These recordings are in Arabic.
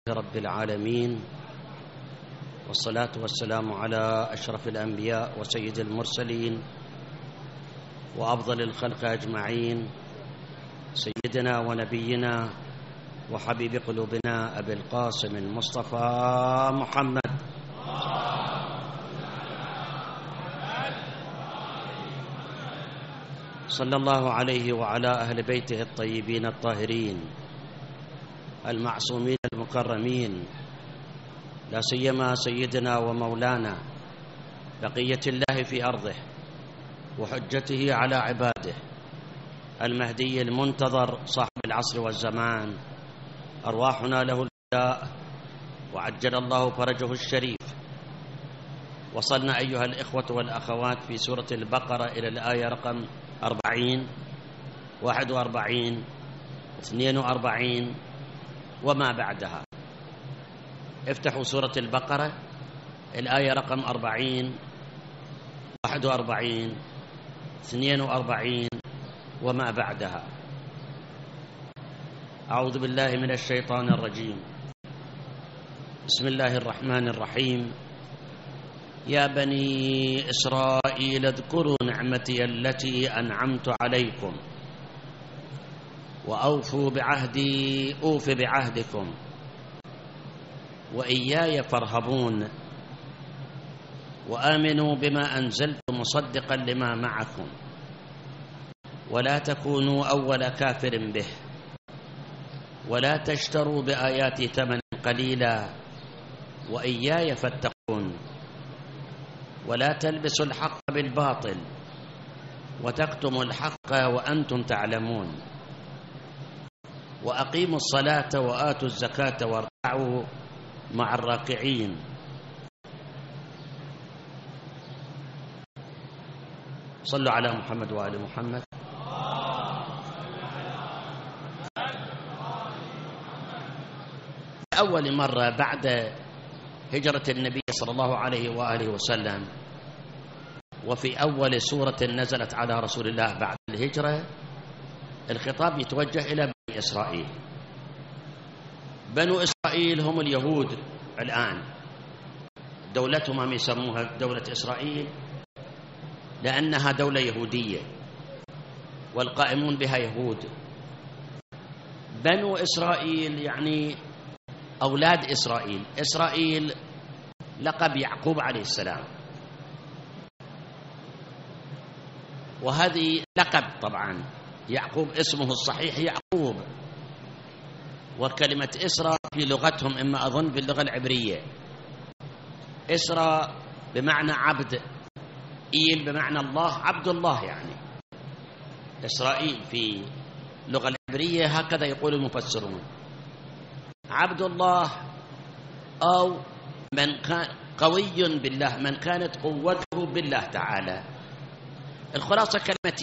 رب العالمين، والصلاة والسلام على أشرف الأنبياء وسيد المرسلين وأفضل الخلق أجمعين، سيدنا ونبينا وحبيب قلوبنا أبي القاسم المصطفى محمد صلى الله عليه وعلى أهل بيته الطيبين الطاهرين المعصومين المكرمين، لا سيما سيدنا ومولانا بقية الله في أرضه وحجته على عباده المهدي المنتظر صاحب العصر والزمان، أرواحنا له الفداء وعجل الله فرجه الشريف. وصلنا أيها الإخوة والأخوات في سورة البقرة إلى الآية رقم 40 41 42 وما بعدها. افتحوا سورة البقرة الآية رقم 40 41 42 وما بعدها. أعوذ بالله من الشيطان الرجيم. بسم الله الرحمن الرحيم. يا بني إسرائيل اذكروا نعمتي التي أنعمت عليكم وأوفوا بعهدي أوف بعهدكم وإياي فارهبون وآمنوا بما أنزلت مصدقا لما معكم ولا تكونوا أول كافر به ولا تشتروا بآياتي ثمنا قليلا وإياي فاتقون ولا تلبسوا الحق بالباطل وتكتموا الحق وأنتم تعلمون وأقيموا الصلاة وآتوا الزكاة واركعوا مع الراكعين. صلوا على محمد وآل محمد. أول مرة بعد هجرة النبي صلى الله عليه وآله وسلم، وفي أول سورة نزلت على رسول الله بعد الهجرة، الخطاب يتوجه إلى بني إسرائيل. بنو إسرائيل هم اليهود الآن، دولتهم هم يسموها دولة إسرائيل لأنها دولة يهودية والقائمون بها يهود. بنو إسرائيل يعني أولاد إسرائيل. إسرائيل لقب يعقوب عليه السلام، وهذه لقب طبعا. يعقوب اسمه الصحيح يعقوب، وكلمة إسرى في لغتهم إما أظن باللغة العبرية إسرى بمعنى عبد، إيل بمعنى الله، عبد الله يعني. إسرائيل في اللغة العبرية هكذا يقول المفسرون، عبد الله أو من كان قوي بالله، من كانت قوته بالله تعالى. الخلاصة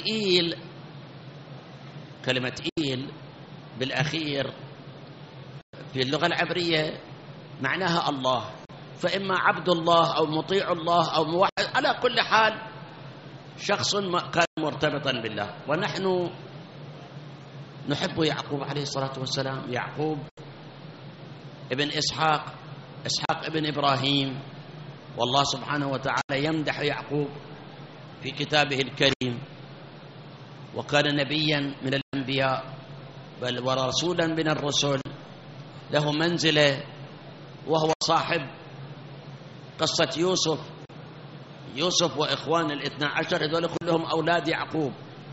كلمة إيل بالأخير في اللغة العبرية معناها الله، فإما عبد الله أو مطيع الله أو موحد، على كل حال شخص كان مرتبطا بالله. ونحن نحب يعقوب عليه الصلاة والسلام، يعقوب ابن إسحاق، إسحاق ابن إبراهيم، والله سبحانه وتعالى يمدح يعقوب في كتابه الكريم، وكان نبيا من الأنبياء بل ورسولا من الرسل، له منزلة، وهو صاحب قصة يوسف وإخوان 12، هذول كلهم أولاد يعقوب.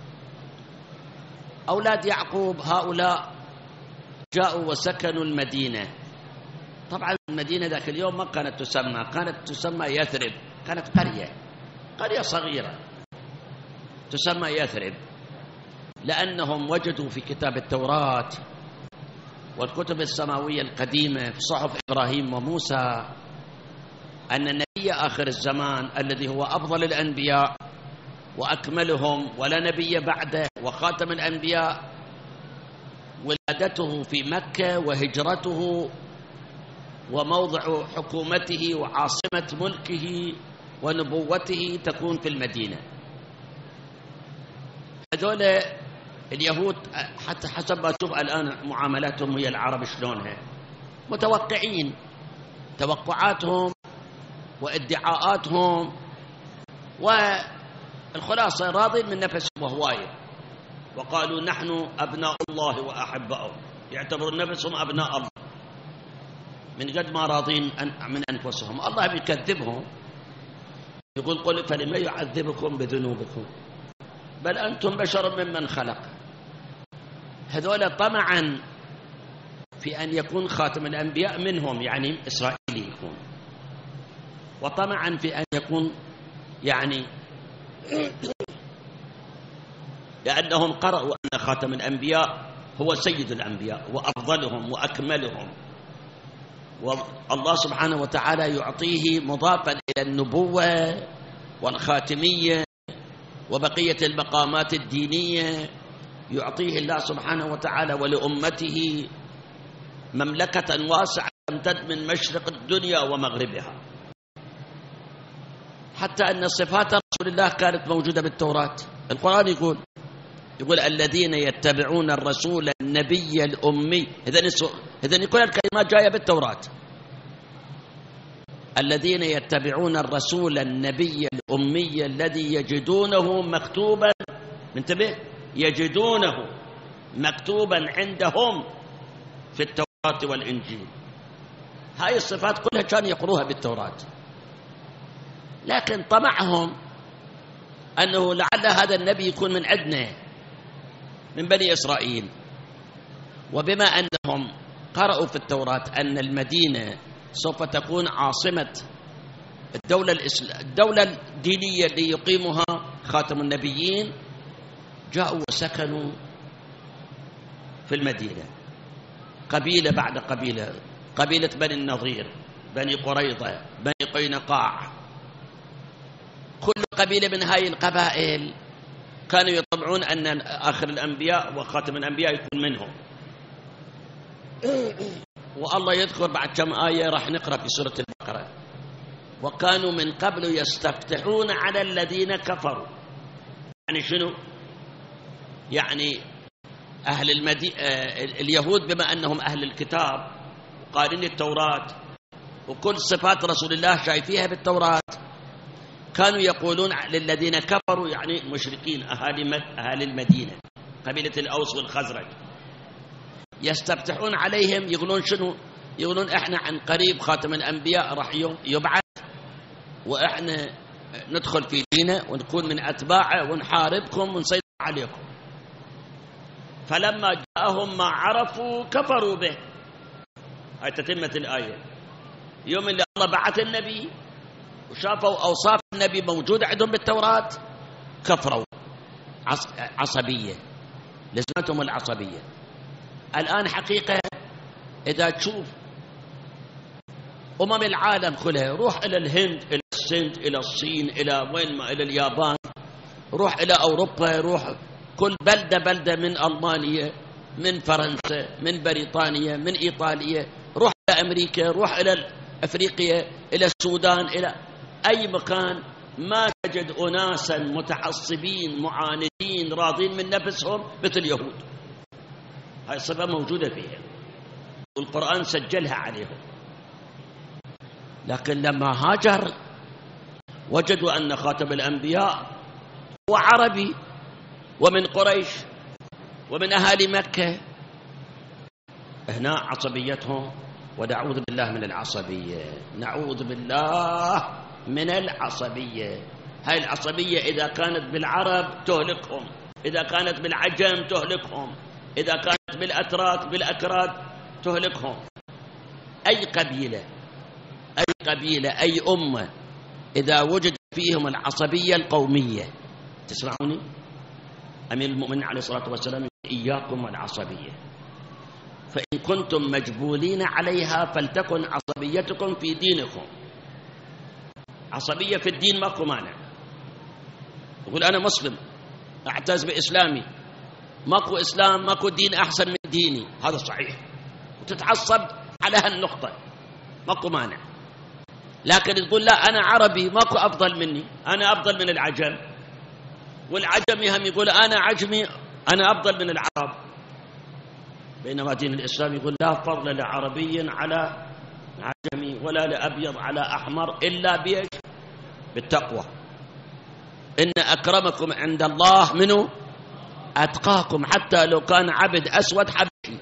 أولاد يعقوب هؤلاء جاءوا وسكنوا المدينة. طبعا المدينة ذاك اليوم ما كانت تسمى، كانت تسمى يثرب، كانت قرية صغيرة تسمى يثرب، لأنهم وجدوا في كتاب التوراة والكتب السماوية القديمة في صحف إبراهيم وموسى أن النبي آخر الزمان الذي هو أفضل الأنبياء وأكملهم ولا نبي بعده وخاتم الأنبياء، ولادته في مكة وهجرته وموضع حكومته وعاصمة ملكه ونبوته تكون في المدينة. هذول اليهود حتى حسب ما تشوف الآن معاملاتهم هي العرب شلونها، متوقعين توقعاتهم وادعاءاتهم، والخلاصة راضين من نفسهم وهواية، وقالوا نحن أبناء الله وأحباؤه، يعتبرون نفسهم أبناء الله من قد ما راضين من أنفسهم. الله بيكذبهم، يقول قل فلما يعذبكم بذنوبكم بل أنتم بشر ممن خلق. هذول طمعا في أن يكون خاتم الأنبياء منهم، يعني إسرائيلي يكون، وطمعا في أن يكون يعني لأنهم قرأوا أن خاتم الأنبياء هو سيد الأنبياء وأفضلهم وأكملهم، والله سبحانه وتعالى يعطيه مضافا إلى النبوة والخاتمية وبقية المقامات الدينية، يعطيه الله سبحانه وتعالى ولأمته مملكة واسعة تمتد من مشرق الدنيا ومغربها، حتى أن صفات رسول الله كانت موجودة بالتوراة. القرآن يقول الذين يتبعون الرسول النبي الأمي، إذن كل الكلمات جاية بالتوراة. الذين يتبعون الرسول النبي الأمي الذي يجدونه مكتوبا، انتبه، يجدونه مكتوبا عندهم في التوراة والإنجيل. هاي الصفات كلها كانوا يقروها بالتوراة، لكن طمعهم أنه لعل هذا النبي يكون من عندنا من بني إسرائيل، وبما أنهم قرأوا في التوراة أن المدينة سوف تكون عاصمة الدولة الدينية اللي يقيمها خاتم النبيين، جاءوا وسكنوا في المدينة قبيلة بعد قبيلة، قبيلة بني النضير، بني قريظة، بني قينقاع، كل قبيلة من هاي القبائل كانوا يطمعون أن آخر الأنبياء وخاتم الأنبياء يكون منهم. والله يذكر بعد كم آية راح نقرأ في سورة البقرة، وكانوا من قبل يستفتحون على الذين كفروا. يعني شنو؟ يعني أهل اليهود بما أنهم أهل الكتاب وقارين التوراة وكل صفات رسول الله شايفيها بالتوراة، كانوا يقولون للذين كفروا، يعني مشركين أهالي المدينة قبيلة الأوس والخزرج، يستفتحون عليهم يقولون شنو؟ يقولون إحنا عن قريب خاتم الأنبياء راح يبعث، وإحنا ندخل في دينه ونكون من أتباعه ونحاربكم ونسيطر عليكم. فلما جاءهم ما عرفوا كفروا به. هاي تتمة الآية. يوم اللي الله بعث النبي وشافوا أوصاف النبي موجودة عندهم بالتوراة كفروا. عصبية، لزمتهم العصبية. الآن حقيقة إذا تشوف العالم كلها، روح إلى الهند، إلى السند، إلى الصين، إلى وين ما، إلى اليابان، روح إلى أوروبا، روح كل بلدة من ألمانيا، من فرنسا، من بريطانيا، من إيطاليا، روح إلى أمريكا، روح إلى أفريقيا، إلى السودان، إلى أي مكان، ما تجد أناسا متعصبين معاندين راضين من نفسهم مثل اليهود. هاي الصفة موجودة فيها والقرآن سجلها عليهم. لكن لما هاجر وجدوا أن خاتم الأنبياء هو عربي ومن قريش ومن أهالي مكة، هنا عصبيتهم. ونعوذ بالله من العصبية، نعوذ بالله من العصبية. هاي العصبية إذا كانت بالعرب تهلكهم، إذا كانت بالعجم تهلكهم، إذا كانت بالأتراك بالأكراد تهلكهم. أي قبيلة أي أمة إذا وجد فيهم العصبية القومية، تسمعوني؟ أمير المؤمنين عليه الصلاة والسلام إياكم والعصبية، فإن كنتم مجبولين عليها فلتكن عصبيتكم في دينكم. عصبية في الدين ماكو مانع، يقول أنا مسلم أعتز بإسلامي، ماكو إسلام ماكو دين أحسن من ديني، هذا صحيح، وتتعصب على هالنقطة ماكو مانع. لكن تقول لا أنا عربي ماكو أفضل مني، أنا أفضل من العجم، والعجمي هم يقول أنا عجمي أنا أفضل من العرب. بينما دين الإسلام يقول لا فضل لعربي على عجمي ولا لأبيض على أحمر إلا بإيش؟ بالتقوى. إن أكرمكم عند الله منه أتقاكم، حتى لو كان عبد أسود حبشي.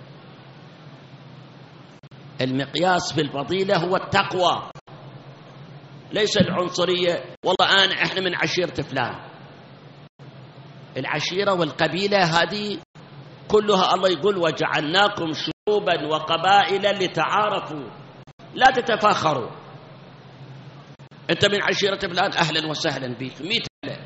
المقياس في الفضيلة هو التقوى، ليس العنصرية. والله إحنا من عشيرة فلان. العشيرة والقبيلة هذه كلها الله يقول وجعلناكم شعوبا وقبائل لتعارفوا، لا تتفاخروا. أنت من عشيرة فلان أهلا وسهلا بك 100 أهلا،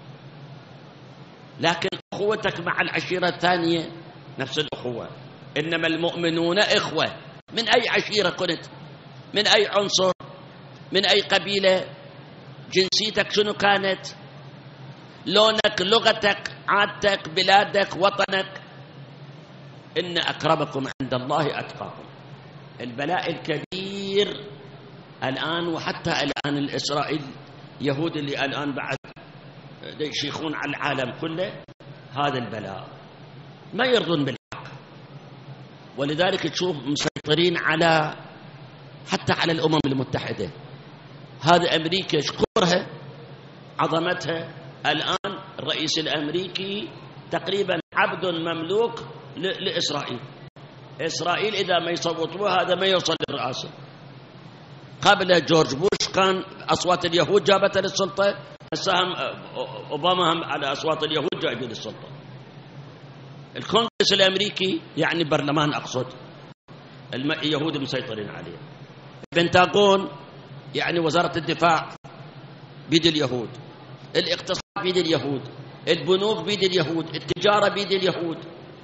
لكن أخوتك مع العشيرة الثانية نفس الأخوة. إنما المؤمنون إخوة. من أي عشيرة كنت، من أي عنصر، من أي قبيلة، جنسيتك شنو كانت، لونك، لغتك، عادتك، بلادك، وطنك، إن أكرمكم عند الله أتقاكم. البلاء الكبير الآن، وحتى الآن الإسرائيل يهود اللي الآن بعد يشيخون على العالم كله، هذا البلاء ما يرضون بالحق. ولذلك تشوف مسيطرين على حتى على الأمم المتحدة. هذا أمريكا اشكرها عظمتها، الآن الرئيس الأمريكي تقريبا عبد مملوك لإسرائيل. إسرائيل إذا ما يصوتوه هذا ما يوصل للرئاسة. قبل جورج بوش كان أصوات اليهود جابتها للسلطة، هسه أوباما هم على أصوات اليهود جايبين للسلطة. الكونغرس الأمريكي يعني برلمان أقصد، اليهود مسيطرين عليه. البنتاغون يعني وزارة الدفاع بيد اليهود، الاقتصاد بيد اليهود، البنوك بيد اليهود، التجارة بيد اليهود.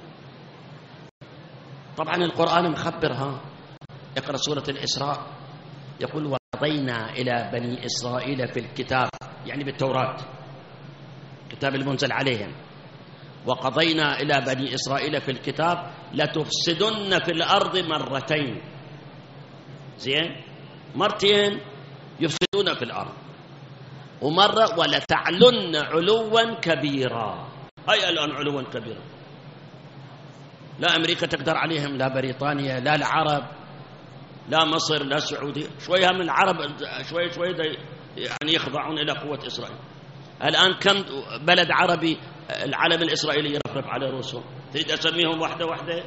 طبعا القرآن مخبرها. اقرأ سورة الإسراء، يقول وقضينا إلى بني إسرائيل في الكتاب، يعني بالتوراة، كتاب المنزل عليهم. وقضينا إلى بني إسرائيل في الكتاب لتفسدن في الأرض مرتين. زين، مرتين يفسدون في الأرض، ومرة ولتعلن علوا كبيرا. هاي الآن علوا كبيرا، لا أمريكا تقدر عليهم، لا بريطانيا، لا العرب، لا مصر، لا السعودية. شوية من العرب شوية شوية يعني يخضعون إلى قوة إسرائيل. الآن كم بلد عربي العلم الإسرائيلي يرفرف على رؤوسهم؟ تريد أسميهم واحدة واحدة؟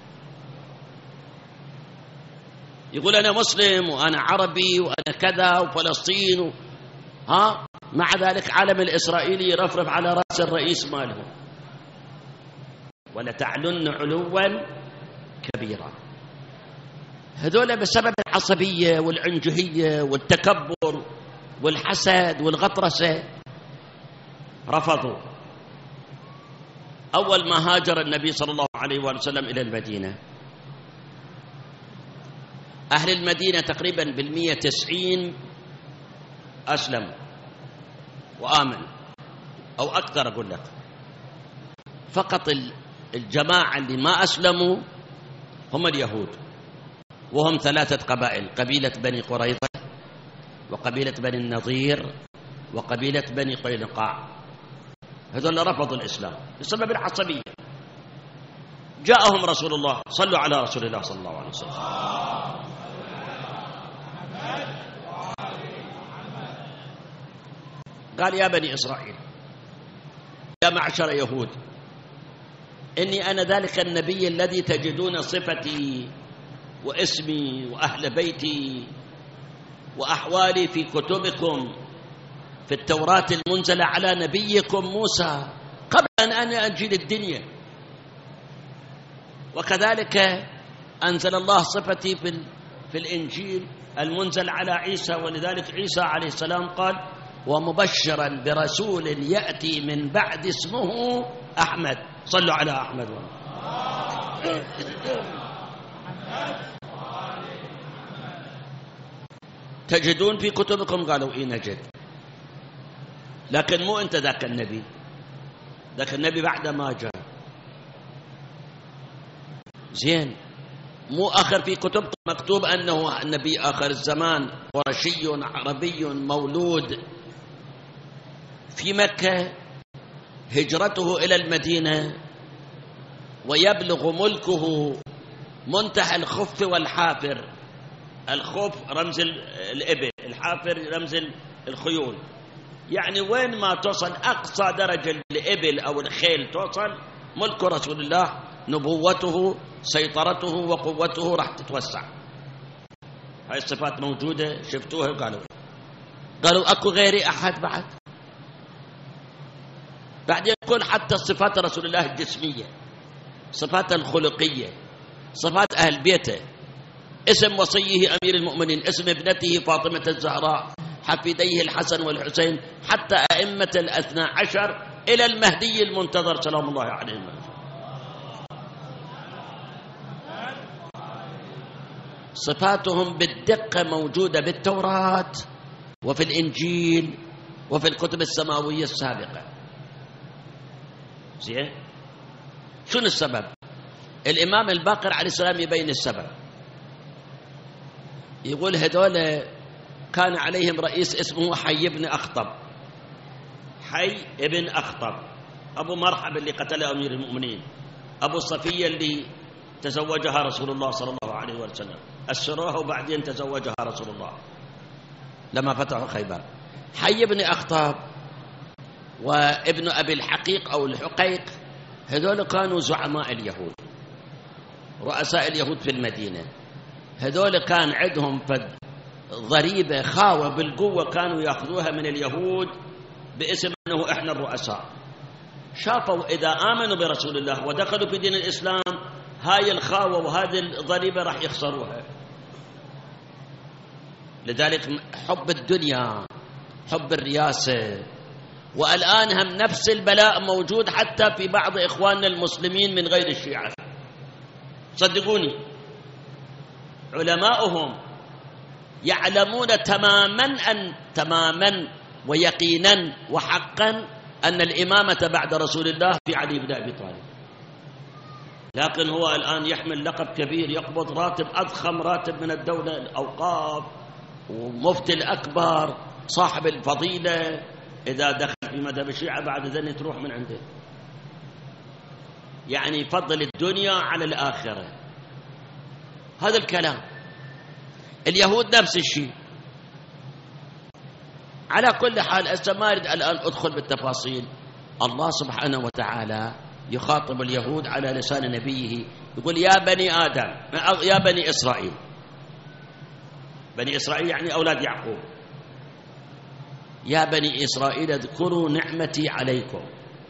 يقول أنا مسلم وأنا عربي وأنا كذا وفلسطين مع ذلك علم الإسرائيلي يرفرف على رأس الرئيس ماله. ولتعلن علوا كبيرا. هذول بسبب العصبية والعنجهية والتكبر والحسد والغطرسة رفضوا. أول ما هاجر النبي صلى الله عليه وسلم إلى المدينة، أهل المدينة تقريبا 190 أسلموا وآمنوا أو أكثر. أقول لك فقط الجماعة اللي ما أسلموا هم اليهود، وهم 3 قبائل: قبيلة بني قريظة، وقبيلة بني النضير، وقبيلة بني قينقاع. هذول رفضوا الإسلام بسبب العصبية. جاءهم رسول الله، صلوا على رسول الله صلى الله عليه وسلم، قال يا بني إسرائيل، يا معشر يهود، إني أنا ذلك النبي الذي تجدون صفتي واسمي وأهل بيتي وأحوالي في كتبكم في التوراة المنزلة على نبيكم موسى قبل أن أنا أجي للدنيا. وكذلك أنزل الله صفتي في الإنجيل المنزل على عيسى. ولذلك عيسى عليه السلام قال ومبشرا برسول يأتي من بعد اسمه أحمد. صلوا على أحمد. تجدون في كتبكم؟ قالوا إيه نجد. لكن مو أنت ذاك النبي، ذاك النبي بعد ما جاء. زين، مو آخر في كتبكم مكتوب أنه النبي آخر الزمان قرشي عربي مولود في مكة، هجرته إلى المدينة ويبلغ ملكه منتهى الخف والحافر. الخف رمز الإبل، الحافر رمز الخيول. يعني وين ما توصل أقصى درجة الإبل أو الخيل توصل، ملك رسول الله، نبوته، سيطرته وقوته راح تتوسع. هاي الصفات موجودة، شفتوها؟ قالوا أكو غيري أحد بعد؟ بعدين يقول حتى صفات رسول الله الجسمية، صفات الخلقية، صفات أهل بيته، اسم وصيه أمير المؤمنين، اسم ابنته فاطمة الزهراء، حفيديه الحسن والحسين، حتى أئمة الأثنى عشر إلى المهدي المنتظر سلام الله عليهم. صفاتهم بالدقة موجودة بالتوراة وفي الإنجيل وفي الكتب السماوية السابقة. زين؟ شنو السبب؟ الإمام الباقر عليه السلام يبين السبب، يقول هذول كان عليهم رئيس اسمه حي بن أخطب. حي بن أخطب أبو مرحب اللي قتله أمير المؤمنين، أبو صفية اللي تزوجها رسول الله صلى الله عليه وسلم، أسروها وبعدين تزوجها رسول الله لما فتحوا خيبر. حي بن أخطب وابن أبي الحقيق أو الحقيق، هذول كانوا زعماء اليهود، رؤساء اليهود في المدينة. هذول كان عندهم ضريبة خاوة بالقوة، كانوا يأخذوها من اليهود باسم أنه إحنا الرؤساء. شافوا إذا آمنوا برسول الله ودخلوا في دين الإسلام، هاي الخاوة وهذه الضريبة راح يخسروها. لذلك حب الدنيا، حب الرياسة. والآن هم نفس البلاء موجود حتى في بعض إخواننا المسلمين من غير الشيعة. صدقوني علماؤهم يعلمون تماما ويقينا وحقا أن الإمامة بعد رسول الله في علي بن أبي طالب، لكن هو الآن يحمل لقب كبير، يقبض راتب أضخم راتب من الدولة، الأوقاف ومفتي الأكبر صاحب الفضيلة. إذا دخل في مذهب الشيعة بعد ذلك تروح من عنده. يعني فضل الدنيا على الآخرة. هذا الكلام. اليهود نفس الشيء. على كل حال ما أريد الآن أدخل بالتفاصيل. الله سبحانه وتعالى يخاطب اليهود على لسان نبيه، يقول يا بني آدم، يا بني إسرائيل. بني إسرائيل يعني أولاد يعقوب. يا بني إسرائيل اذكروا نعمتي عليكم.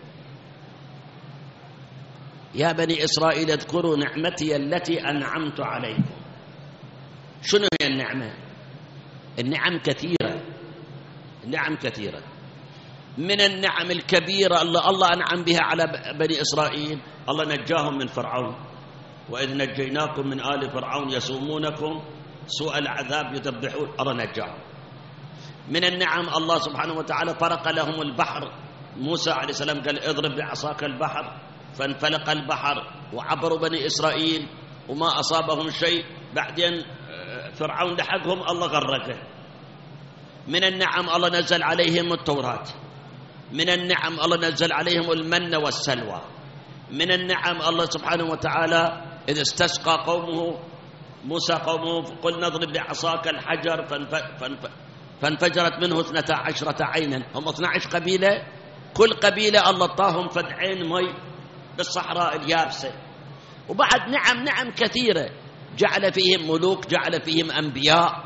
يا بني إسرائيل اذكروا نعمتي التي أنعمت عليكم. شنو هي النعمة؟ النعم كثيرة، النعم كثيرة. من النعم الكبيرة الله أنعم بها على بني إسرائيل، الله نجاهم من فرعون، وإذ نجيناكم من آل فرعون يسومونكم سوء العذاب يذبحون، الله نجاهم. من النعم الله سبحانه وتعالى فرق لهم البحر. موسى عليه السلام قال اضرب بعصاك البحر، فانفلق البحر وعبروا بني إسرائيل وما أصابهم شيء. بعدين فرعون لحقهم، الله غرقه. من النعم الله نزل عليهم التوراة. من النعم الله نزل عليهم المن والسلوى. من النعم الله سبحانه وتعالى إذ استسقى قومه موسى قومه قل نضرب بعصاك الحجر فانفجرت منه 12 عينا. هم 12 قبيلة، كل قبيلة الله طاهم فدعين مي بالصحراء اليابسة. وبعد نعم كثيرة، جعل فيهم ملوك، جعل فيهم أنبياء.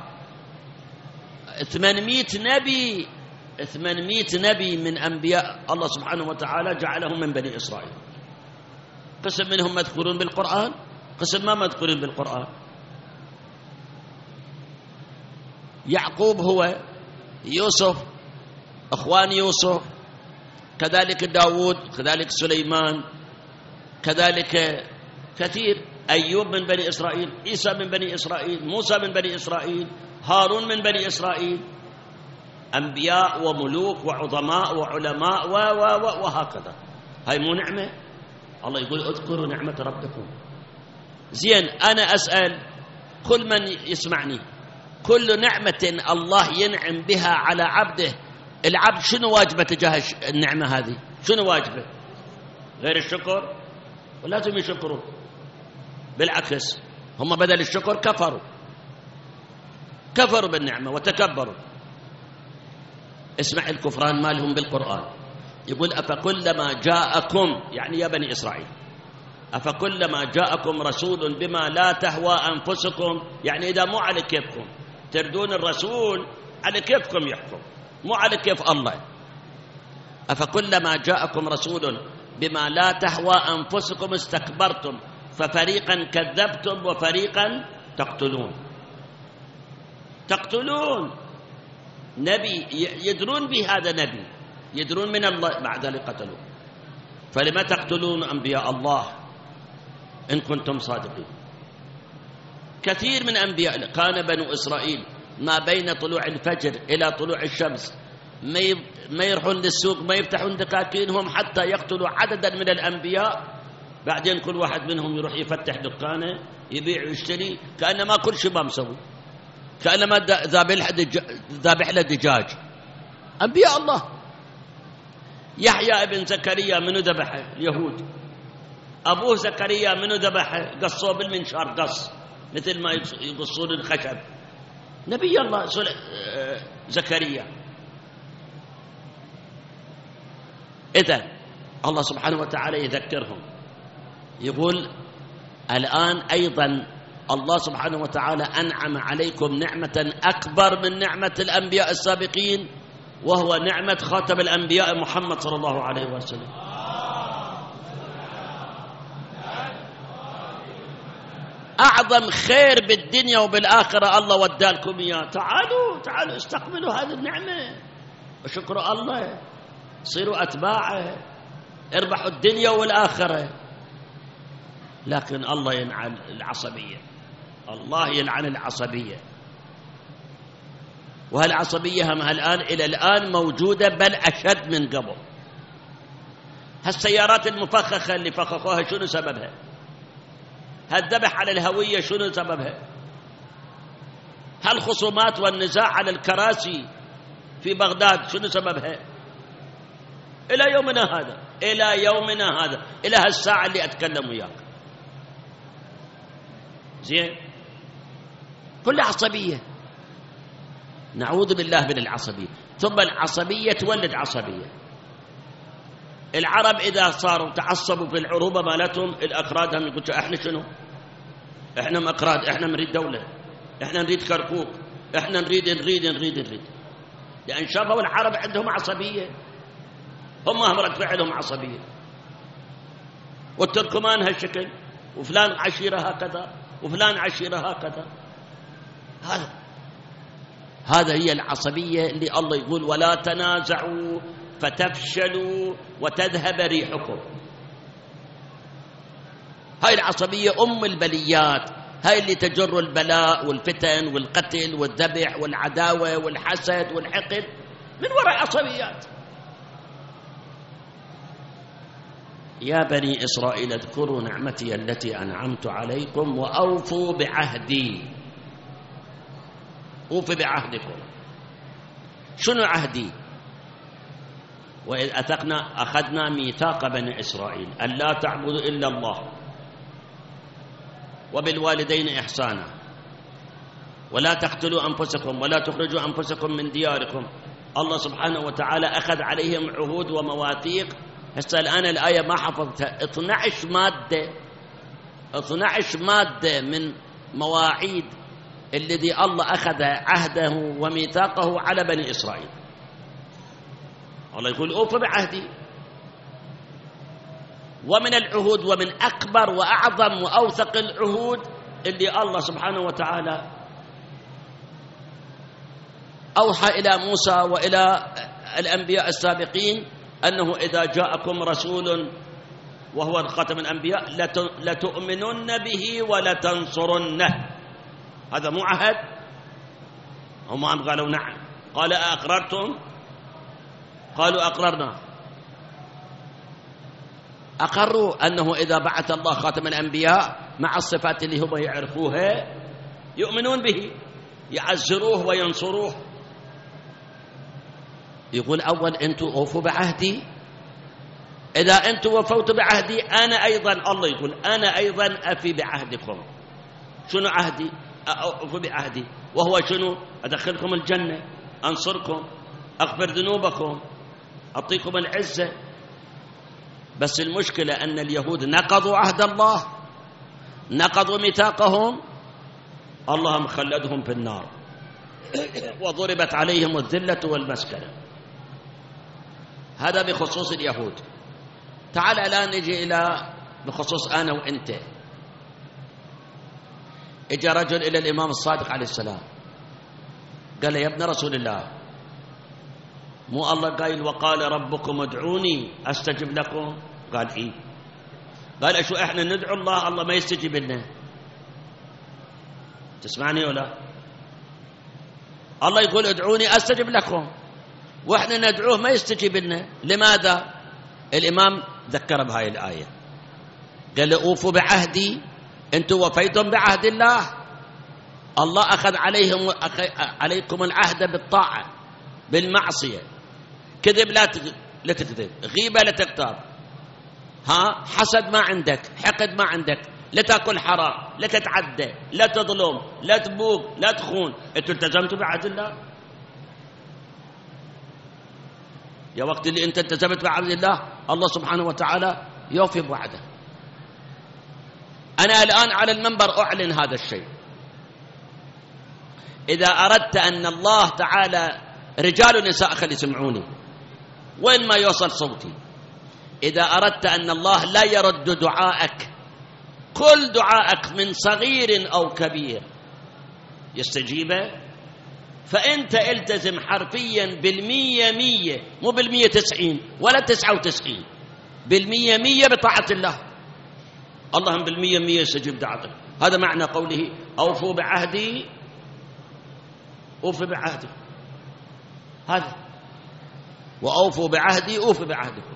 800 نبي من أنبياء الله سبحانه وتعالى جعلهم من بني إسرائيل. قسم منهم مذكورون بالقرآن، قسم ما مذكورين بالقرآن. يعقوب هو يوسف، أخوان يوسف، كذلك داود، كذلك سليمان، كذلك كثير. أيوب من بني إسرائيل، عيسى من بني إسرائيل، موسى من بني إسرائيل، هارون من بني إسرائيل. أنبياء وملوك وعظماء وعلماء وهكذا. هاي مو نعمة؟ الله يقول اذكروا نعمة ربكم. زين، أنا أسأل كل من يسمعني، كل نعمة الله ينعم بها على عبده، العبد شنو واجبه تجاه النعمة هذه؟ شنو واجبه غير الشكر؟ ولازم يشكروا. بالعكس هم بدل الشكر كفروا بالنعمة وتكبروا. اسمع الكفران مالهم بالقرآن. يقول أفكلما جاءكم، يعني يا بني إسرائيل، أفكلما جاءكم رسول بما لا تهوى أنفسكم، يعني إذا مو على كيفكم تردون الرسول على كيفكم يحكم، مو على كيف الله. أفكلما جاءكم رسول بما لا تهوى أنفسكم استكبرتم ففريقا كذبتم وفريقا تقتلون نبي يدرون بهذا نبي، يدرون من الله، مع ذلك قتلوه. فلما تقتلون أنبياء الله إن كنتم صادقين؟ كثير من أنبياء كان بنو إسرائيل ما بين طلوع الفجر إلى طلوع الشمس ما يروحون للسوق، ما يفتحون دكاكينهم حتى يقتلوا عددا من الأنبياء. بعدين كل واحد منهم يروح يفتح دكانه يبيع ويشتري كأنما كل شيء ما مسوي، كأنما ذابح له دجاج. أنبياء الله. يحيى ابن زكريا منو ذبحه؟ اليهود. أبوه زكريا منو ذبحه؟ قصوه بالمنشار قص مثل ما يقصون الخشب. نبي الله زكريا. إذن الله سبحانه وتعالى يذكرهم، يقول الآن أيضا الله سبحانه وتعالى أنعم عليكم نعمة أكبر من نعمة الأنبياء السابقين، وهو نعمة خاتم الأنبياء محمد صلى الله عليه وسلم. أعظم خير بالدنيا وبالآخرة الله ودالكم إياه. تعالوا استقبلوا هذه النعمة وشكروا الله، صيروا أتباعه، اربحوا الدنيا والآخرة. لكن الله يلعن العصبية، الله يلعن العصبية. وهالعصبية هم إلى الآن موجودة، بل أشد من قبل. هالسيارات المفخخة اللي فخخوها شنو سببها؟ هالذبح على الهوية شنو سببها؟ هالخصومات والنزاع على الكراسي في بغداد شنو سببها؟ إلى يومنا هذا إلى هالساعة اللي أتكلم وياك. زين، كل عصبية. نعوذ بالله من العصبية. ثم العصبية تولد عصبية. العرب إذا صاروا تعصبوا في العروبة مالتهم، الأكراد هم يقولوا إحنا شنو؟ إحنا مأكراد، إحنا نريد دولة، إحنا نريد كركوك، إحنا نريد. لأن شافوا العرب عندهم عصبية، هم رد فعلهم عصبية. والتركمان هالشكل، وفلان عشيرة هكذا، وفلان عشيرة هكذا. هذا هي العصبية اللي الله يقول ولا تنازعوا فتفشلوا وتذهب ريحكم. هاي العصبية أم البليات، هاي اللي تجر البلاء والفتن والقتل والذبح والعداوة والحسد والحقد من وراء عصبيات. يا بني إسرائيل اذكروا نعمتي التي أنعمت عليكم وأوفوا بعهدي. أوفوا بعهدكم. شنو عهدي؟ وإذ أخذنا ميثاق بني إسرائيل ألا تعبدوا إلا الله وبالوالدين إحسانا ولا تقتلوا أنفسكم ولا تخرجوا أنفسكم من دياركم. الله سبحانه وتعالى أخذ عليهم عهود ومواثيق. هسه الآن الآية ما حفظتها، 12 مادة من مواعيد الذي الله أخذ عهده وميثاقه على بني إسرائيل. الله يقول أوفوا بعهدي. ومن العهود ومن أكبر وأعظم وأوثق العهود اللي الله سبحانه وتعالى أوحى إلى موسى وإلى الأنبياء السابقين أنه إذا جاءكم رسول وهو خاتم الأنبياء لتؤمنن به ولتنصرنه. هذا مو عهد. هم قالوا نعم. قال أقررتم؟ قالوا أقررنا. أقروا أنه إذا بعث الله خاتم الأنبياء مع الصفات اللي هم يعرفوها يؤمنون به، يعزروه وينصروه. يقول أول أنتم أوفوا بعهدي. إذا أنتم وفوتوا بعهدي أنا أيضا، الله يقول أنا أيضا أفي بعهدكم. شنو عهدي؟ أوفي بعهدي، وهو شنو؟ أدخلكم الجنة، أنصركم، أغفر ذنوبكم، أعطيكم العزة. بس المشكلة أن اليهود نقضوا عهد الله، نقضوا ميثاقهم، الله مخلدهم في النار وضربت عليهم الذلة والمسكنة. هذا بخصوص اليهود. تعال الآن نجي إلى بخصوص أنا وإنت. إجا رجل إلى الإمام الصادق عليه السلام قال له يا ابن رسول الله، مو الله قايل وقال ربكم ادعوني أستجب لكم؟ قال إيه. قال شو إحنا ندعو الله الله ما يستجيب لنا؟ تسمعني ولا؟ الله يقول ادعوني أستجب لكم، وإحنا ندعوه ما يستجيب لنا. لماذا؟ الإمام ذكر بهاي الآية، قال أوفوا بعهدي، أنتم وفيتم بعهد الله، الله أخذ عليكم العهد بالطاعة، بالمعصية، كذب لا تكذب، غيبة لا تغتاب، حسد ما عندك، حقد ما عندك، لا تأكل حرام، لا تتعدى، لا تظلم، لا تبوق، لا تخون. أنتم التزمتوا بعهد الله؟ يا وقت اللي أنت التزمت بعهد الله، الله سبحانه وتعالى يوفي بوعده. أنا الآن على المنبر أعلن هذا الشيء. إذا أردت أن الله تعالى، رجال ونساء خلي يسمعوني وين ما يوصل صوتي، إذا أردت أن الله لا يرد دعائك، كل دعائك من صغير أو كبير يستجيبه، فأنت التزم حرفيا بالمية مية، مو بالمية 90 ولا 99، بالمية مية بطاعة الله. اللهم بالمية مية يستجيب دعوتك. هذا معنى قوله أوفوا بعهدي، أوفوا بعهدي، هذا وأوفوا بعهدي أوفوا بعهدكم.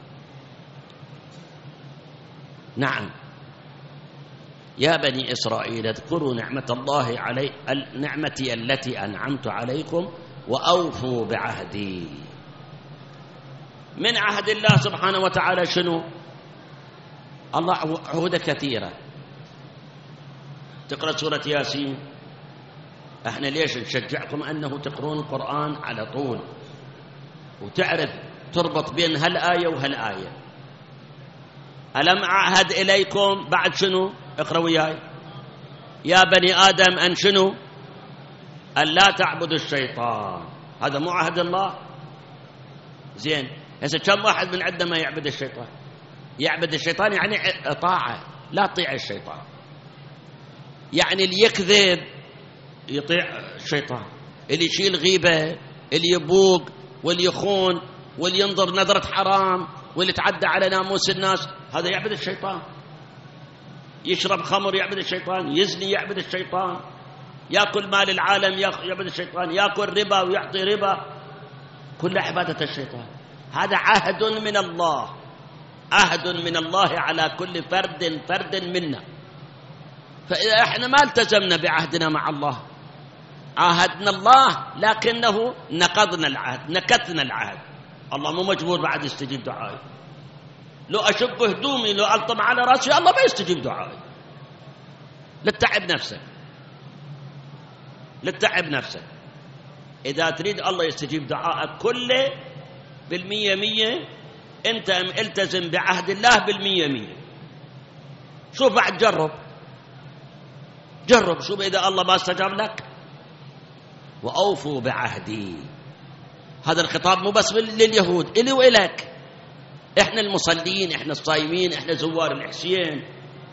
نعم يا بني إسرائيل اذكروا نعمة الله نعمتي التي أنعمت عليكم وأوفوا بعهدي. من عهد الله سبحانه وتعالى شنو؟ الله عهود كثيرة. تقرأ سورة ياسين، احنا ليش نشجعكم أنه تقرون القرآن على طول وتعرف تربط بين هالآية وهالآية. ألم أعهد إليكم، بعد شنو؟ اقرأ وياي، يا بني آدم أن شنو؟ أن لا تعبدوا الشيطان. هذا مو عهد الله؟ زين، هسه كم واحد من عندنا ما يعبد الشيطان؟ يعبد الشيطان يعني طاعة، لا تطيع الشيطان. يعني اللي يكذب يطيع الشيطان، اللي يشيل غيبة، اللي يبوق واللي يخون واللي ينظر نظرة حرام واللي يتعدى على ناموس الناس، هذا يعبد الشيطان. يشرب خمر يعبد الشيطان، يزني يعبد الشيطان، يأكل مال العالم يعبد الشيطان، يأكل ربا ويعطي ربا، كل عبادة الشيطان. هذا عهد من الله، عهد من الله على كل فرد منا. فإذا احنا ما التزمنا بعهدنا مع الله، عاهدنا الله لكنه نقضنا العهد، نكثنا العهد، الله مو مجبور بعد يستجيب دعائي. لو أشب هدومي، لو ألطم على رأسي، الله ما يستجيب دعائي. لا تتعب نفسك، لا تتعب نفسك. إذا تريد الله يستجيب دعائك كله بالمية مية، أنت التزم بعهد الله بالمية مية. شوف بعد جرب شوف إذا الله ما استجاب لك. وأوفوا بعهدي، هذا الخطاب مو بس لليهود، إلي وإلك. إحنا المصلين، إحنا الصايمين، إحنا زوار الحسين،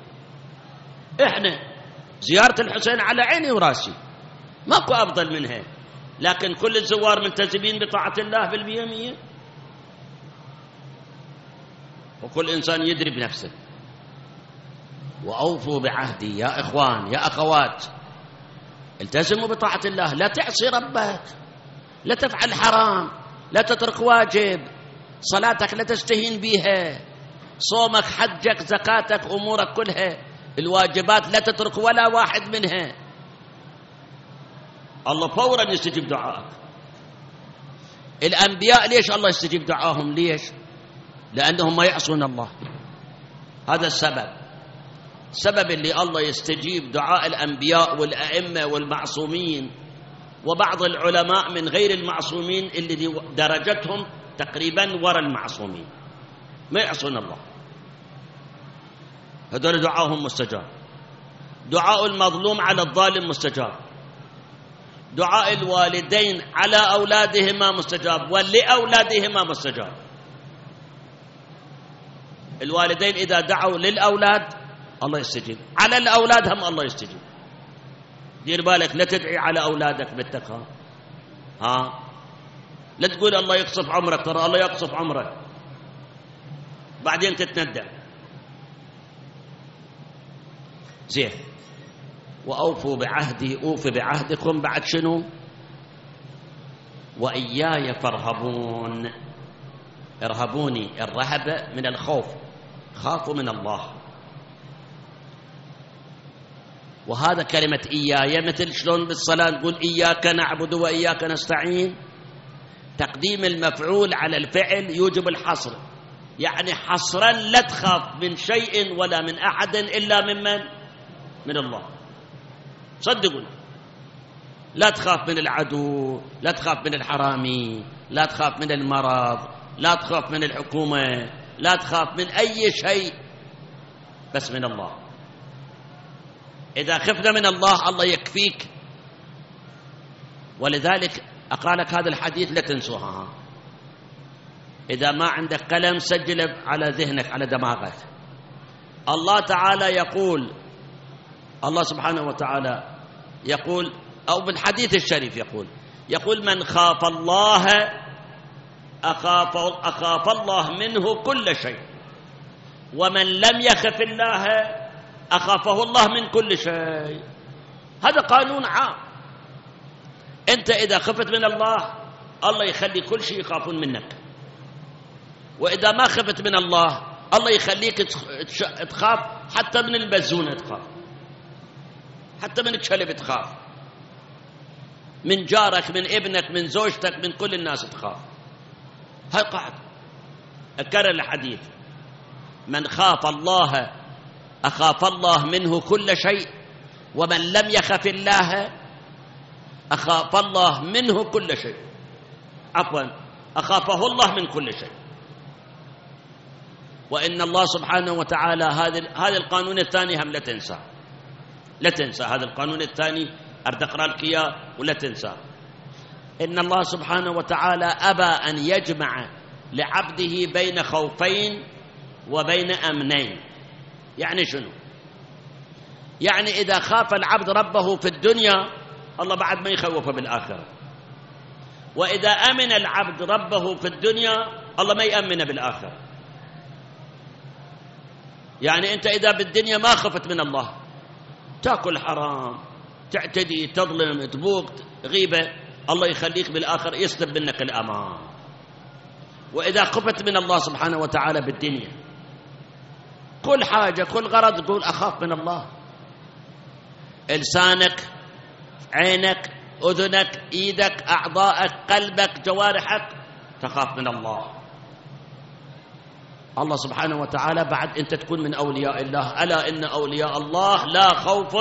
إحنا زيارة الحسين على عيني وراسي، ماكو أفضل منها. لكن كل الزوار ملتزمين بطاعة الله بالمية مية، وكل إنسان يدري بنفسه. وأوفوا بعهدي يا إخوان يا أخوات، التزموا بطاعة الله، لا تعصي ربك، لا تفعل حرام، لا تترك واجب، صلاتك لا تستهين بها، صومك حجك زكاتك أمورك كلها، الواجبات لا تترك ولا واحد منها. الله فورا يستجيب دعائك. الأنبياء ليش الله يستجيب دعاهم؟ ليش؟ لأنهم ما يعصون الله. هذا السبب اللي الله يستجيب دعاء الأنبياء والأئمة والمعصومين وبعض العلماء من غير المعصومين اللي درجتهم تقريبا وراء المعصومين، ما يعصون الله، هذول دعاهم مستجاب. دعاء المظلوم على الظالم مستجاب، دعاء الوالدين على أولادهما مستجاب ولأولادهما مستجاب. الوالدين إذا دعوا للأولاد الله يستجيب، على الأولاد هم الله يستجيب. دير بالك لا تدعي على أولادك بالتقى، لا تقول الله يقصف عمرك، ترى الله يقصف عمرك بعدين تتندع. زين. وأوفوا بعهدي أوف بعهدكم، بعد شنو؟ وإياي فارهبون. ارهبوني، الرهبة من الخوف، خافوا من الله. وهذا كلمة إياي مثل شلون بالصلاة نقول إياك نعبد وإياك نستعين، تقديم المفعول على الفعل يوجب الحصر، يعني حصرا لا تخاف من شيء ولا من أحد إلا من الله. صدقوا، لا تخاف من العدو، لا تخاف من الحرامي، لا تخاف من المرض، لا تخاف من الحكومة، لا تخاف من أي شيء، بس من الله. إذا خفنا من الله الله يكفيك. ولذلك أقالك هذا الحديث لا تنسوها. إذا ما عندك قلم سجله على ذهنك على دماغك. الله تعالى يقول، الله سبحانه وتعالى يقول، أو بالحديث الشريف يقول من خاف الله أخاف الله منه كل شيء، ومن لم يخف الله أخافه الله من كل شيء. هذا قانون عام. أنت إذا خفت من الله الله يخلي كل شيء يخافون منك، وإذا ما خفت من الله الله يخليك تخاف حتى من البزونة، تخاف حتى من الكلب، تخاف من جارك، من ابنك، من زوجتك، من كل الناس تخاف. هاي قاعدة. أكرر الحديث، من خاف الله أخاف الله منه كل شيء، ومن لم يخف الله أخاف الله منه كل شيء. عفوا، أخافه الله من كل شيء. وإن الله سبحانه وتعالى هذا القانون الثاني هم لا تنسى هذا القانون الثاني، أرد أقرأ لك إياه ولا تنسى. إن الله سبحانه وتعالى أبى أن يجمع لعبده بين خوفين وبين أمنين. يعني شنو؟ يعني إذا خاف العبد ربه في الدنيا الله بعد ما يخوفه بالآخرة، وإذا أمن العبد ربه في الدنيا الله ما يأمنه بالآخرة. يعني أنت إذا بالدنيا ما خفت من الله، تأكل حرام، تعتدي، تظلم، تبوق، غيبة، الله يخليك بالآخر يسلب منك الأمان. وإذا خفت من الله سبحانه وتعالى بالدنيا كل حاجة كل غرض تقول أخاف من الله، لسانك، عينك، أذنك، إيدك، أعضائك، قلبك، جوارحك تخاف من الله. الله سبحانه وتعالى بعد أنت تكون من أولياء الله. ألا إن أولياء الله لا خوف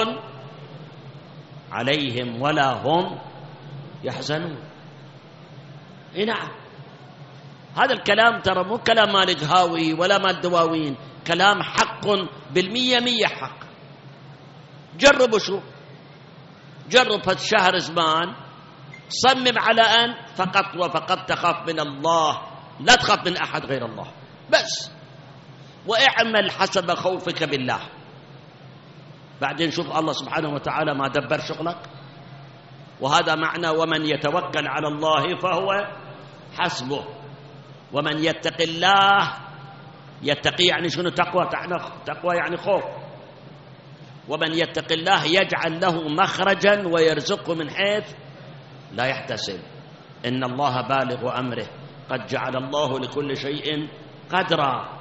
عليهم ولا هم يحزنون. نعم، هذا الكلام ترى مو كلام مال جهاوي ولا مال دواوين، كلام حق بالمية حق. جربوا، شو جرب هذا الشهر زمان، صمم على أن فقط وفقط تخاف من الله، لا تخاف من أحد غير الله بس، واعمل حسب خوفك بالله. بعدين شوف الله سبحانه وتعالى ما دبر شغلك. وهذا معنى ومن يتوكل على الله فهو حسبه. ومن يتق الله، يتقي يعني شنو؟ تقوى يعني خوف. ومن يتق الله يجعل له مخرجا ويرزقه من حيث لا يحتسب. إن الله بالغ أمره قد جعل الله لكل شيء قدرا.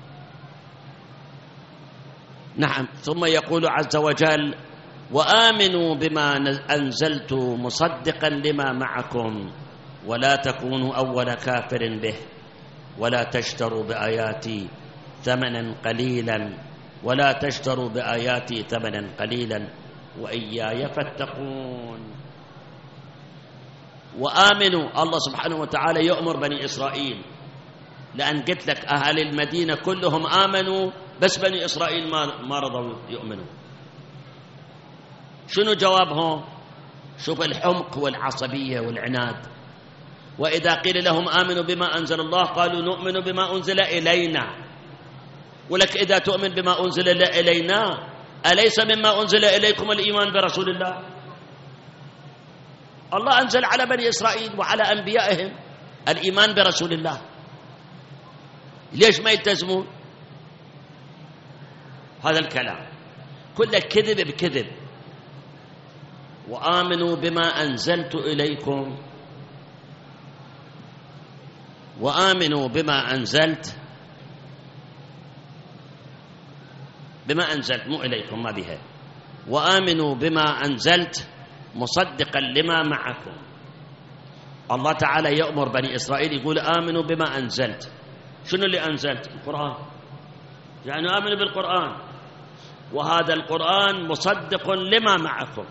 نعم. ثم يقول عز وجل وآمنوا بما أنزلت مصدقا لما معكم ولا تكونوا أول كافر به. ولا تشتروا بآياتي ثمنا قليلا ولا تشتروا بآياتي ثمنا قليلا وإياي فاتقون. وآمنوا، الله سبحانه وتعالى يؤمر بني إسرائيل، لأن قلت لك أهل المدينة كلهم آمنوا بس بني إسرائيل ما رضوا يؤمنوا. شنو جوابهم؟ شوف الحمق والعصبية والعناد. وإذا قيل لهم آمنوا بما أنزل الله قالوا نؤمن بما أنزل إلينا. ولك إذا تؤمن بما أنزل إلينا أليس مما أنزل إليكم الإيمان برسول الله؟ الله أنزل على بني إسرائيل وعلى أنبيائهم الإيمان برسول الله، ليش ما يلتزمون؟ هذا الكلام كله كذب بكذب. وآمنوا بما أنزلت إليكم، وآمنوا بما أنزلت مو إليكم ما بها، وآمنوا بما أنزلت مصدقا لما معكم. الله تعالى يأمر بني إسرائيل يقول آمنوا بما أنزلت. شنو اللي أنزلت؟ القرآن، يعني آمنوا بالقرآن، وهذا القرآن مصدق لما معكم.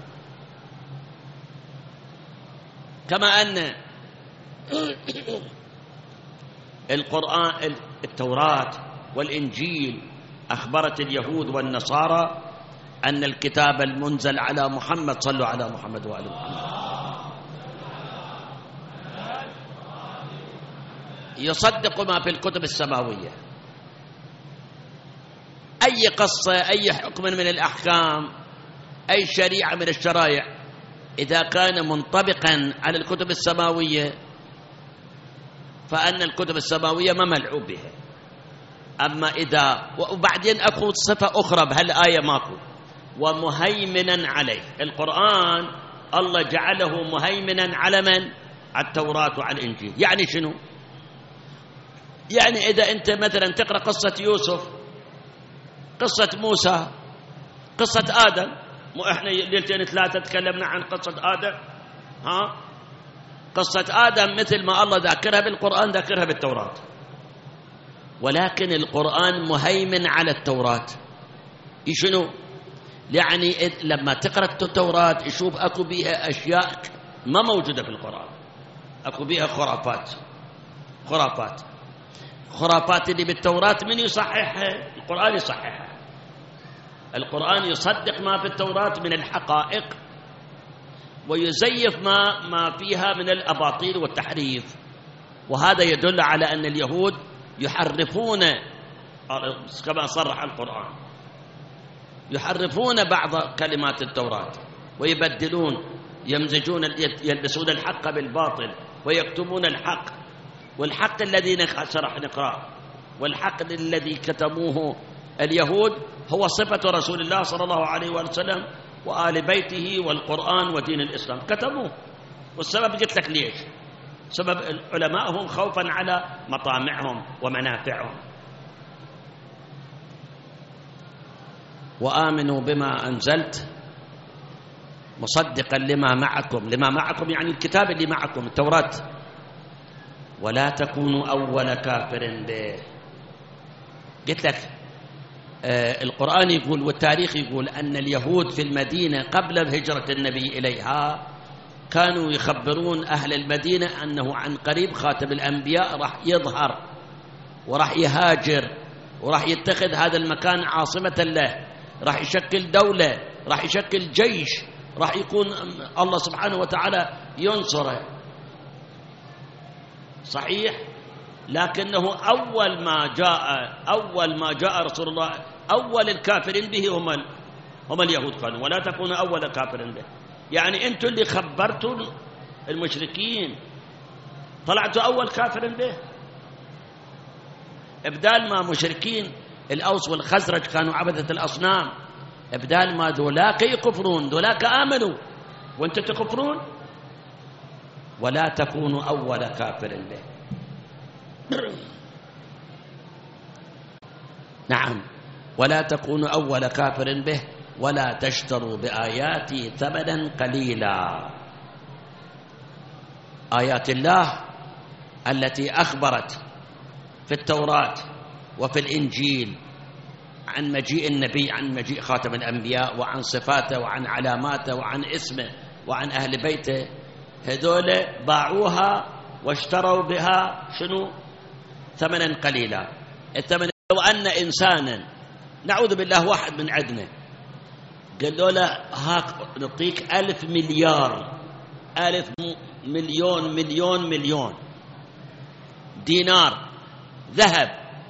كما أن القرآن التوراة والإنجيل أخبرت اليهود والنصارى أن الكتاب المنزل على محمد، صلوا على محمد وآل محمد، يصدق ما في الكتب السماوية. أي قصة، أي حكم من الأحكام، أي شريعة من الشرائع إذا كان منطبقا على الكتب السماوية فأن الكتب السماوية ما ملعوب بها. أما إذا وبعدين أكو صفة أخرى بهالآية ماكو، ومهيمنا عليه. القرآن الله جعله مهيمنا على من؟ على التوراة وعلى الإنجيل. يعني شنو؟ يعني إذا أنت مثلا تقرأ قصة يوسف، قصة موسى، قصة آدم، مو إحنا ليلتين ثلاثة تكلمنا عن قصة آدم، قصة آدم مثل ما الله ذاكرها بالقرآن ذاكرها بالتوراة، ولكن القرآن مهيمن على التوراة. شنو؟ يعني لما تقرأ التوراة يشوف أكو بيها أشياء ما موجودة في القرآن، أكو بيها خرافات اللي بالتوراة من يصححها؟ القرآن يصححها. القرآن يصدق ما في التوراة من الحقائق ويزيف ما فيها من الأباطيل والتحريف. وهذا يدل على أن اليهود يحرفون، كما صرح القرآن، يحرفون بعض كلمات التوراة ويبدلون، يمزجون، يلبسون الحق بالباطل ويكتمون الحق. والحق الذي شرح نقرأ، والحق الذي كتموه اليهود هو صفة رسول الله صلى الله عليه وسلم وآل بيته والقرآن ودين الإسلام، كتموه. والسبب قلت لك ليش؟ سبب علماءهم خوفا على مطامعهم ومنافعهم. وآمنوا بما أنزلت مصدقا لما معكم. لما معكم يعني الكتاب اللي معكم، التوراة. ولا تكونوا أول كافر به. قلت لك القرآن يقول والتاريخ يقول أن اليهود في المدينة قبل هجرة النبي إليها كانوا يخبرون أهل المدينة أنه عن قريب خاتم الأنبياء راح يظهر وراح يهاجر وراح يتخذ هذا المكان عاصمة له، راح يشكل دولة، راح يشكل جيش، راح يكون الله سبحانه وتعالى ينصره. صحيح، لكنه أول ما جاء رسول الله أول الكافرين به هم اليهود. كانوا ولا تكونوا أول كافر به، يعني أنتم اللي خبرتوا المشركين طلعتوا أول كافر به. إبدال ما مشركين الأوس والخزرج كانوا عبدة الأصنام، إبدال ما ذولاك يكفرون ذولاك آمنوا وأنت تكفرون. ولا تكونوا أول كافر به. نعم، ولا تكونوا أول كافر به ولا تشتروا بآياتي ثمنا قليلا. آيات الله التي أخبرت في التوراة وفي الإنجيل عن مجيء النبي، عن مجيء خاتم الأنبياء، وعن صفاته وعن علاماته وعن اسمه وعن أهل بيته، هذول باعوها واشتروا بها شنو؟ ثمنا قليلا. الثمن لو أن إنسانا نعوذ بالله واحد من عندنا قالوا له هاك نعطيك 1000 مليار 1000 مليون مليون مليون دينار ذهب،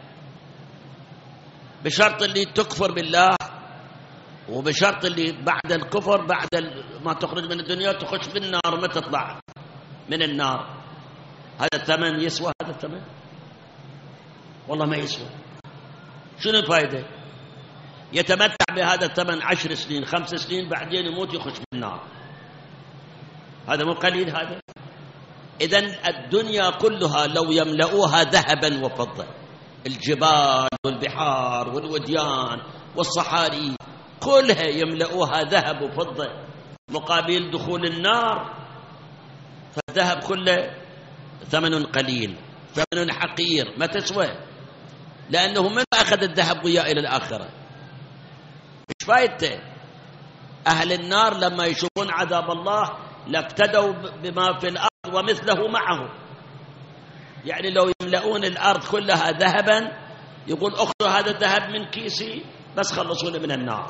بشرط اللي تكفر بالله، وبشرط اللي بعد الكفر بعد ما تخرج من الدنيا تخش بالنار ما تطلع من النار، هذا الثمن يسوى؟ هذا الثمن والله ما يسوى. شنو الفائدة؟ يتمتع بهذا الثمن 10 سنين 5 سنين، بعدين يموت يخش بالنار. هذا مو قليل هذا. إذن الدنيا كلها لو يملؤوها ذهبا وفضة، الجبال والبحار والوديان والصحاري كلها يملؤوها ذهب وفضة مقابل دخول النار، فالذهب كله ثمن قليل، ثمن حقير ما تسوى، لأنه من أخذ الذهب وياه إلى الآخرة مش فايدته. أهل النار لما يشوفون عذاب الله لافتدوا بما في الأرض ومثله معه، يعني لو يملؤون الأرض كلها ذهبا يقول أخذوا هذا الذهب من كيسي بس خلصوني من النار.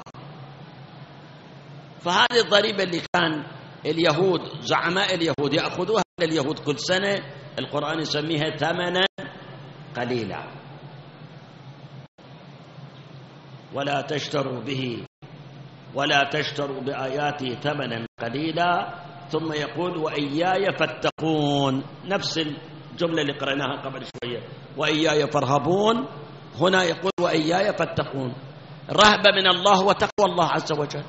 فهذه الضريبة اللي كان اليهود زعماء اليهود يأخذوها من اليهود كل سنة، القرآن يسميها ثمنا قليلا. ولا تشتروا به ولا تشتروا بآياتي ثمنا قليلا، ثم يقول وإياي فاتقون، نفس الجملة اللي قرأناها قبل شوية، وإياي فارهبون، هنا يقول وإياي فاتقون، رهبة من الله وتقوى الله عز وجل.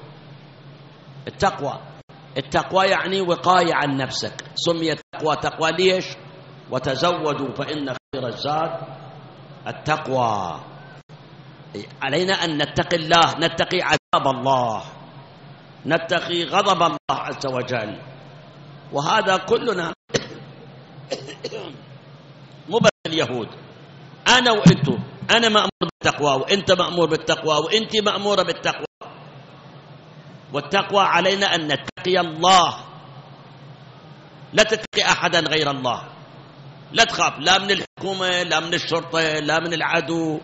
التقوى يعني وقاية عن نفسك، سميت تقوى ليش؟ وتزودوا فإن خير الزاد التقوى. علينا أن نتقي الله، نتقي عذاب الله، نتقي غضب الله عز وجل. وهذا كلنا مو بس اليهود، أنا وإنتم، أنا مأمور بالتقوى وإنت مأمور بالتقوى وإنت مأمورة بالتقوى. والتقوى علينا أن نتقي الله، لا تتقي أحدا غير الله، لا تخاف لا من الحكومة لا من الشرطة لا من العدو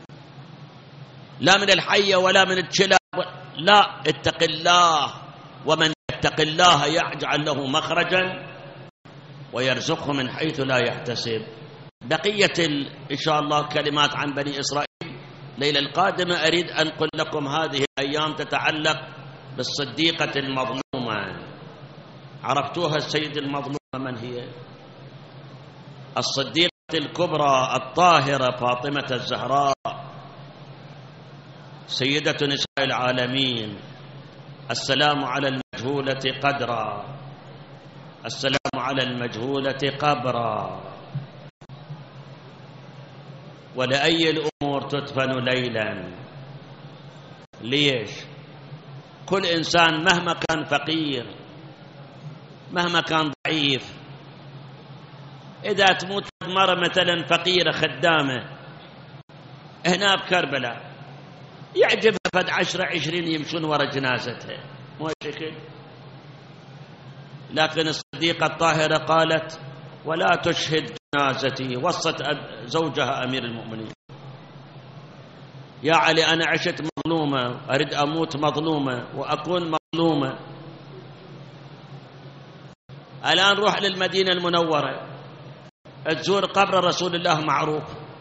لا من الحية ولا من الكلاب، لا، اتق الله، ومن يتق الله يجعل له مخرجا ويرزقه من حيث لا يحتسب. بقية إن شاء الله كلمات عن بني إسرائيل ليلة القادمة. أريد أن أقول لكم هذه الأيام تتعلق بالصديقة المظلومة. عرفتوها السيد المظلومة من هي؟ الصديقة الكبرى الطاهرة فاطمة الزهراء سيدة نساء العالمين. السلام على المجهولة قدرا، السلام على المجهولة قبرا، ولأي الأمور تدفن ليلا. ليش؟ كل إنسان مهما كان فقير مهما كان ضعيف، إذا تموت مرة مثلا فقيرة خدامة هنا بكربلاء يعجبها فد 10-20 يمشون وراء جنازتها، مو شكل. لكن الصديقة الطاهرة قالت ولا تشهد جنازتي، وصت زوجها أمير المؤمنين يا علي أنا عشت مظلومة، أريد أموت مظلومة وأكون مظلومة. الآن روح للمدينة المنورة تزور قبر رسول الله معروف،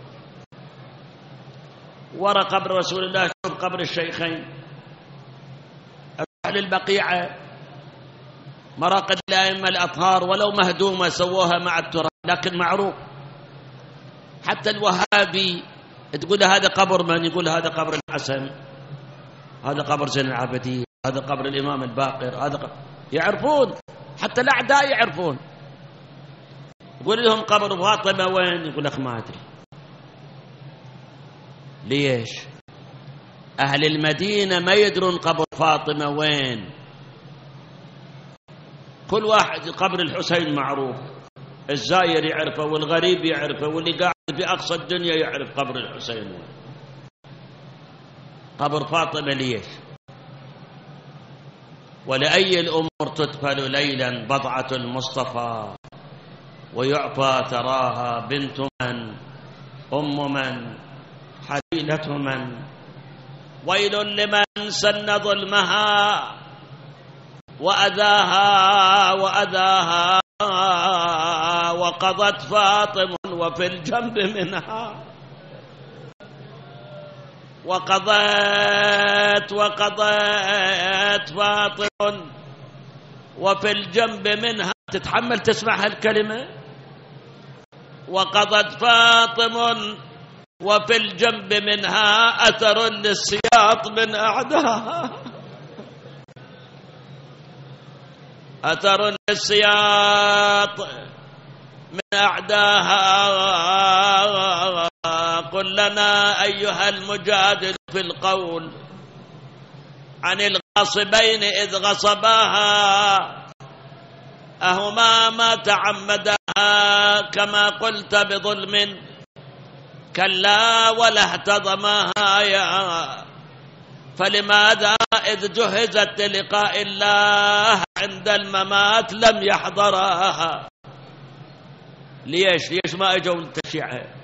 ورا قبر رسول الله شوف قبر الشيخين، روح للبقيعة مراقد الأئمة الأطهار ولو مهدومة سووها مع التراب لكن معروف. حتى الوهابي تقول هذا قبر من؟ يقول هذا قبر الحسن، هذا قبر زين العابدين، هذا قبر الإمام الباقر، هذا يعرفون، حتى الأعداء يعرفون. يقول لهم قبر فاطمة وين؟ يقول لك ما أدري. ليش؟ أهل المدينة ما يدرون قبر فاطمة وين، كل واحد قبر الحسين معروف، الزاير يعرفه والغريب يعرفه واللي قاعد في أقصى الدنيا يعرف قبر الحسين. قبر فاطمة ليش؟ ولأي الأمور تدخل ليلا بضعة المصطفى ويعفى تراها بنت من أم من حليلة من. ويل لمن سن ظلمها وأذاها وقضت فاطم وفي الجنب منها وقضت فاطم وفي الجنب منها. تتحمل تسمع هالكلمة؟ وقضت فاطم وفي الجنب منها أثر للسياط من أعداها. أثر للسياط من أعداها. قل لنا أيها المجادل في القول عن الغاصبين إذ غصباها أهما ما تعمدها كما قلت بظلم كلا ولا اهتضماها يا. فلماذا إذ جهزت للقاء الله عند الممات لم يحضرها؟ ليش ما اجوا للتشييع؟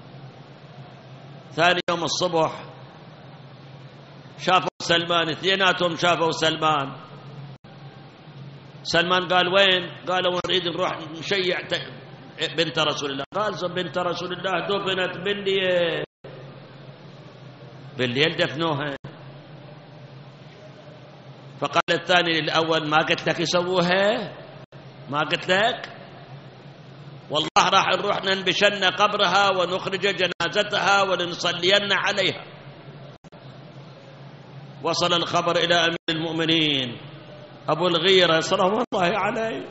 ثاني يوم الصبح شافوا سلمان، اثنيناتهم شافوا سلمان. سلمان قال وين؟ قالوا نريد نروح نشيع بنت رسول الله. قال بنت رسول الله دفنت بالليل دفنوها. فقال الثاني للأول ما قلت لك يسووها؟ ما قلت لك؟ والله راح نروح ننبشن قبرها ونخرج جنازتها ولنصلين عليها. وصل الخبر إلى أمير المؤمنين أبو الغيرة صلوات الله عليه.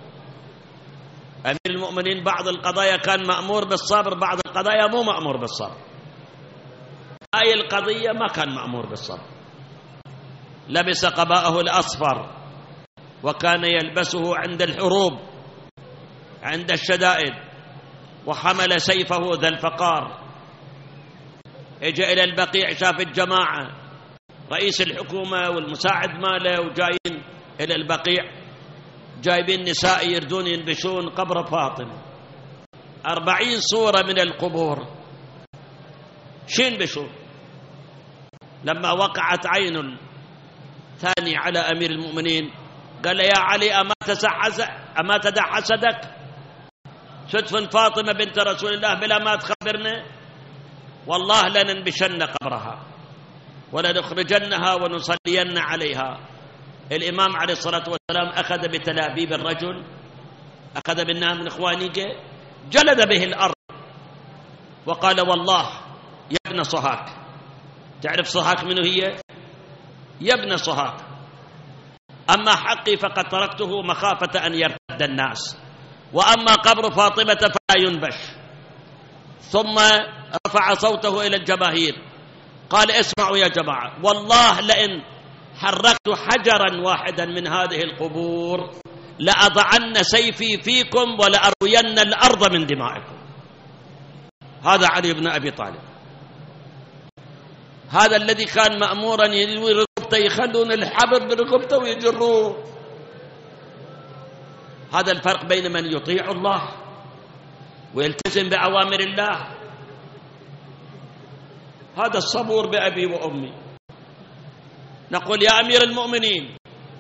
أمير المؤمنين بعض القضايا كان مأمور بالصبر، بعض القضايا مو مأمور بالصبر. هاي القضية ما كان مأمور بالصبر. لبس قباءه الأصفر وكان يلبسه عند الحروب عند الشدائد، وحمل سيفه ذا الفقار. اجى إلى البقيع، شاف الجماعة رئيس الحكومة والمساعد ماله وجايين إلى البقيع، جايبين نساء يردون ينبشون قبر فاطمة 40 صورة من القبور. شين بشون؟ لما وقعت عين ثاني على أمير المؤمنين قال يا علي أما تدع حسدك تدفن فاطمة بنت رسول الله بلا ما تخبرنا؟ والله لننبشن قبرها ولنخرجنها ونصلين عليها. الإمام عليه الصلاة والسلام أخذ بتلابيب الرجل، أخذ بالنام من إخوانك، جلد به الأرض وقال والله يا ابن صهاك. تعرف صهاك منه هي؟ يا ابن صهاك، أما حقي فقد تركته مخافة أن يرتد الناس، وأما قبر فاطمة فلا ينبش. ثم رفع صوته إلى الجماهير قال اسمعوا يا جماعة، والله لئن حركت حجرا واحدا من هذه القبور لأضعن سيفي فيكم ولأروين الأرض من دمائكم. هذا علي بن أبي طالب، هذا الذي كان مأمورا يلوي رقبته، يخلون الحبل برقبته ويجروه. هذا الفرق بين من يطيع الله ويلتزم بأوامر الله، هذا الصبور بأبي وأمي. نقول يا أمير المؤمنين،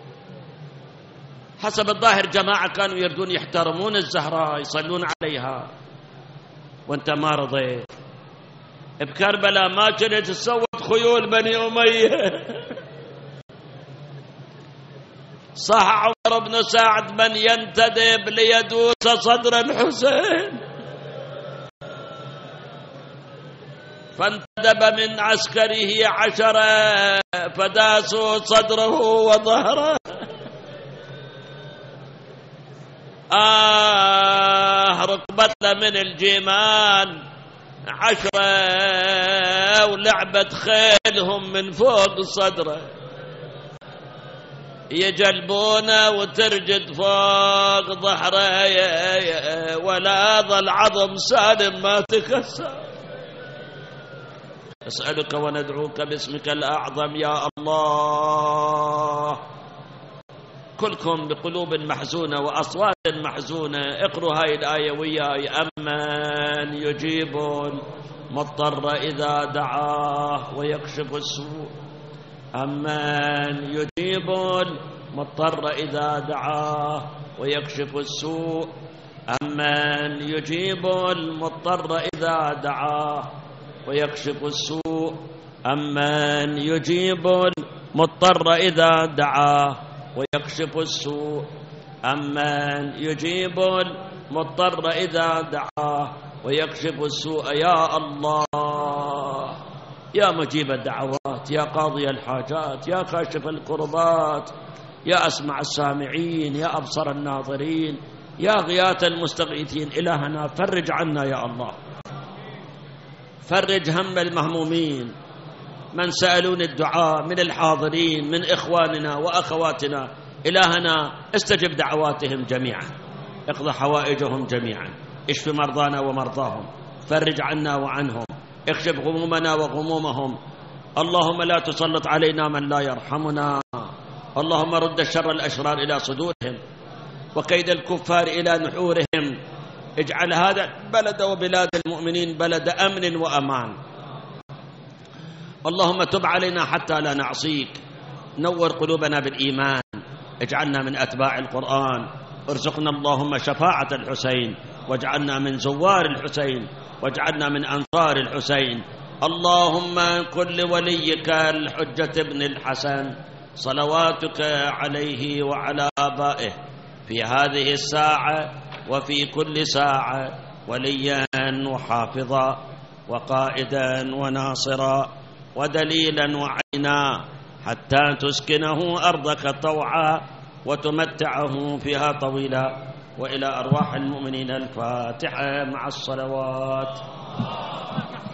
حسب الظاهر جماعة كانوا يردون يحترمون الزهراء يصلون عليها، وانت ما رضيت. بكربلاء ما كنت تصوت خيول بني أمية. صح عمر بن سعد من ينتدب ليدوس صدر الحسين، فانتدب من عسكره 10 فداسوا صدره وظهره. ركبتنا من الجيمان 10 ولعبت خيلهم من فوق صدره. يجلبونه وترجد فوق ظهره ولا ظل عظم سالم ما تكسر. أسألك وندعوك باسمك الأعظم يا الله. كلكم بقلوب محزونة وأصوات محزونة اقروا هاي الآية وياي. أمن يجيب المضطر إذا دعاه ويكشف السوء. أمن يجيب المضطر إذا دعاه ويكشف السوء. أمن يجيب المضطر إذا دعاه ويكشف السوء. أمن يجيب المضطر إذا دعاه ويكشف السوء. أمن يجيب المضطر إذا دعاه ويكشف السوء. يا الله يا مجيب الدعوات، يا قاضي الحاجات، يا كاشف الكربات، يا أسمع السامعين، يا أبصر الناظرين، يا غياث المستغيثين. إلهنا فرج عنا يا الله، فرج هم المهمومين من سألون الدعاء من الحاضرين من إخواننا وأخواتنا. إلهنا استجب دعواتهم جميعا، اقض حوائجهم جميعا، اشف مرضانا ومرضاهم، فرج عنا وعنهم، اكشف غمومنا وغمومهم. اللهم لا تسلط علينا من لا يرحمنا. اللهم رد الشر الأشرار إلى صدورهم وكيد الكفار إلى نحورهم. اجعل هذا البلد وبلاد المؤمنين بلد أمن وأمان. اللهم تب علينا حتى لا نعصيك، نور قلوبنا بالإيمان، اجعلنا من أتباع القرآن، ارزقنا اللهم شفاعة الحسين، واجعلنا من زوار الحسين، واجعلنا من أنصار الحسين. اللهم كن لوليك الحجة ابن الحسن صلواتك عليه وعلى آبائه في هذه الساعة وفي كل ساعة وليا وحافظا وقائدا وناصرا ودليلا وعينا، حتى تسكنه أرضك طوعا وتمتعه فيها طويلا. وإلى أرواح المؤمنين الفاتحة مع الصلوات.